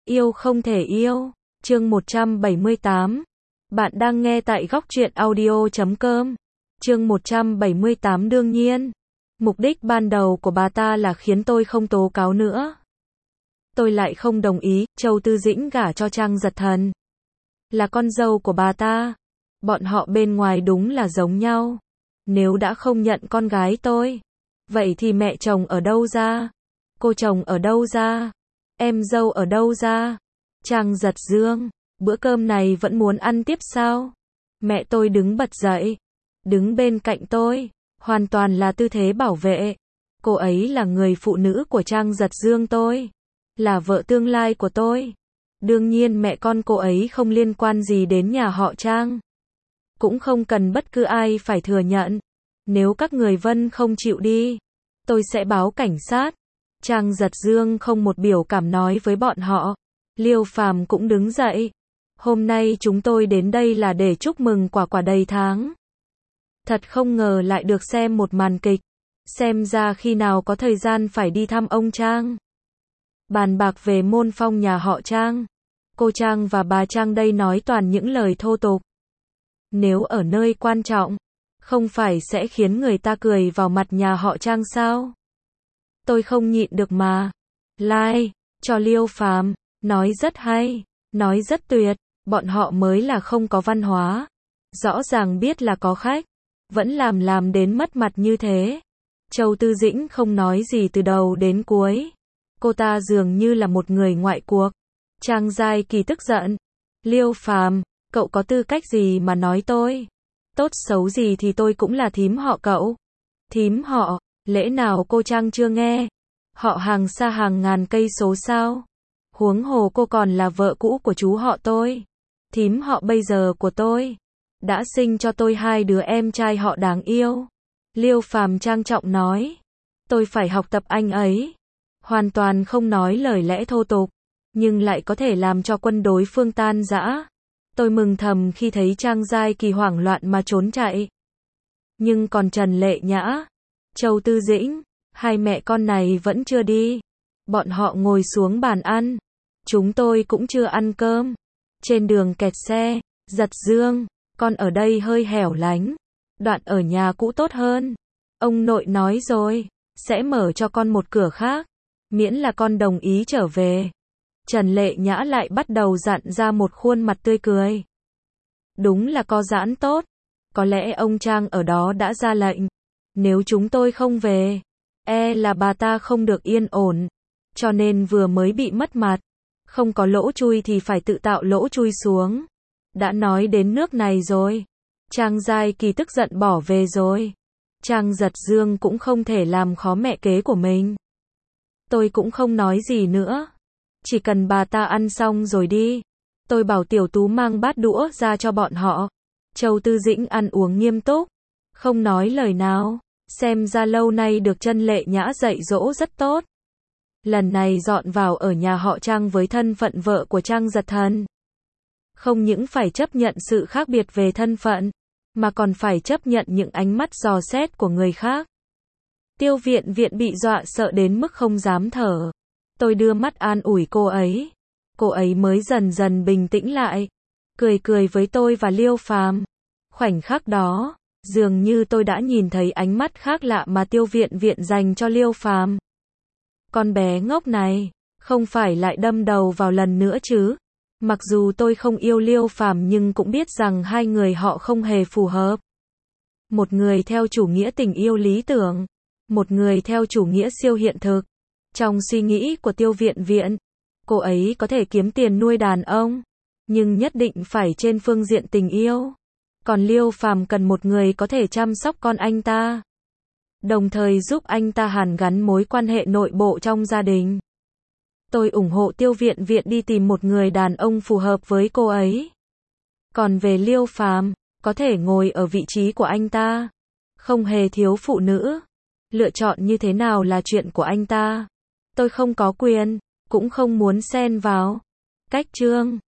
Yêu không thể yêu. Chương 178. Bạn đang nghe tại góc truyện audio.com. Chương 178 đương nhiên. Mục đích ban đầu của bà ta là khiến tôi không tố cáo nữa. Tôi lại không đồng ý, Châu Tư Dĩnh gả cho Trang Giật Thần. Là con dâu của bà ta. Bọn họ bên ngoài đúng là giống nhau. Nếu đã không nhận con gái tôi, vậy thì mẹ chồng ở đâu ra? Cô chồng ở đâu ra? Em dâu ở đâu ra? Trang Giật Dương, bữa cơm này vẫn muốn ăn tiếp sao? Mẹ tôi đứng bật dậy, đứng bên cạnh tôi, hoàn toàn là tư thế bảo vệ. Cô ấy là người phụ nữ của Trang Giật Dương tôi, là vợ tương lai của tôi. Đương nhiên mẹ con cô ấy không liên quan gì đến nhà họ Trang. Cũng không cần bất cứ ai phải thừa nhận. Nếu các người Vân không chịu đi, tôi sẽ báo cảnh sát. Trang Giật Dương không một biểu cảm nói với bọn họ. Liêu Phàm cũng đứng dậy. Hôm nay chúng tôi đến đây là để chúc mừng quả quả đầy tháng. Thật không ngờ lại được xem một màn kịch. Xem ra khi nào có thời gian phải đi thăm ông Trang. Bàn bạc về môn phong nhà họ Trang. Cô Trang và bà Trang đây nói toàn những lời thô tục. Nếu ở nơi quan trọng, không phải sẽ khiến người ta cười vào mặt nhà họ Trang sao? Tôi không nhịn được mà. Like, cho Liêu Phàm, nói rất hay, nói rất tuyệt, bọn họ mới là không có văn hóa. Rõ ràng biết là có khách, vẫn làm đến mất mặt như thế. Châu Tư Dĩnh không nói gì từ đầu đến cuối. Cô ta dường như là một người ngoại cuộc. Trang Giai Kỳ tức giận. Liêu Phàm, cậu có tư cách gì mà nói tôi? Tốt xấu gì thì tôi cũng là thím họ cậu. Thím họ, lẽ nào cô Trang chưa nghe? Họ hàng xa hàng ngàn cây số sao? Huống hồ cô còn là vợ cũ của chú họ tôi. Thím họ bây giờ của tôi đã sinh cho tôi 2 đứa em trai họ đáng yêu. Liêu Phàm trang trọng nói. Tôi phải học tập anh ấy. Hoàn toàn không nói lời lẽ thô tục, nhưng lại có thể làm cho quân đối phương tan rã. Tôi mừng thầm khi thấy Trang Giai Kỳ hoảng loạn mà trốn chạy. Nhưng còn Trần Lệ Nhã, Châu Tư Dĩnh, hai mẹ con này vẫn chưa đi. Bọn họ ngồi xuống bàn ăn. Chúng tôi cũng chưa ăn cơm. Trên đường kẹt xe. Giật Dương, con ở đây hơi hẻo lánh. Đoạn ở nhà cũ tốt hơn. Ông nội nói rồi, sẽ mở cho con một cửa khác, miễn là con đồng ý trở về. Trần Lệ Nhã lại bắt đầu dặn ra một khuôn mặt tươi cười. Đúng là có giãn tốt. Có lẽ ông Trang ở đó đã ra lệnh. Nếu chúng tôi không về, là bà ta không được yên ổn. Cho nên vừa mới bị mất mặt. Không có lỗ chui thì phải tự tạo lỗ chui xuống. Đã nói đến nước này rồi. Trang Giai Kỳ tức giận bỏ về rồi. Trang Giật Dương cũng không thể làm khó mẹ kế của mình. Tôi cũng không nói gì nữa. Chỉ cần bà ta ăn xong rồi đi. Tôi bảo Tiểu Tú mang bát đũa ra cho bọn họ. Châu Tư Dĩnh ăn uống nghiêm túc, không nói lời nào. Xem ra lâu nay được Trần Lệ Nhã dạy dỗ rất tốt. Lần này dọn vào ở nhà họ Trang với thân phận vợ của Trang Giật Thần. Không những phải chấp nhận sự khác biệt về thân phận, mà còn phải chấp nhận những ánh mắt dò xét của người khác. Tiêu Viện Viện bị dọa sợ đến mức không dám thở. Tôi đưa mắt an ủi cô ấy. Cô ấy mới dần dần bình tĩnh lại. Cười với tôi và Liêu Phàm. Khoảnh khắc đó, dường như tôi đã nhìn thấy ánh mắt khác lạ mà Tiêu Viện Viện dành cho Liêu Phàm. Con bé ngốc này, không phải lại đâm đầu vào lần nữa chứ? Mặc dù tôi không yêu Liêu Phàm nhưng cũng biết rằng hai người họ không hề phù hợp. Một người theo chủ nghĩa tình yêu lý tưởng, một người theo chủ nghĩa siêu hiện thực. Trong suy nghĩ của Tiêu Viện Viện, cô ấy có thể kiếm tiền nuôi đàn ông, nhưng nhất định phải trên phương diện tình yêu. Còn Liêu Phàm cần một người có thể chăm sóc con anh ta, đồng thời giúp anh ta hàn gắn mối quan hệ nội bộ trong gia đình. Tôi ủng hộ Tiêu Viện Viện đi tìm một người đàn ông phù hợp với cô ấy. Còn về Liêu Phàm, có thể ngồi ở vị trí của anh ta. Không hề thiếu phụ nữ. Lựa chọn như thế nào là chuyện của anh ta. Tôi không có quyền, cũng không muốn xen vào. Cách chương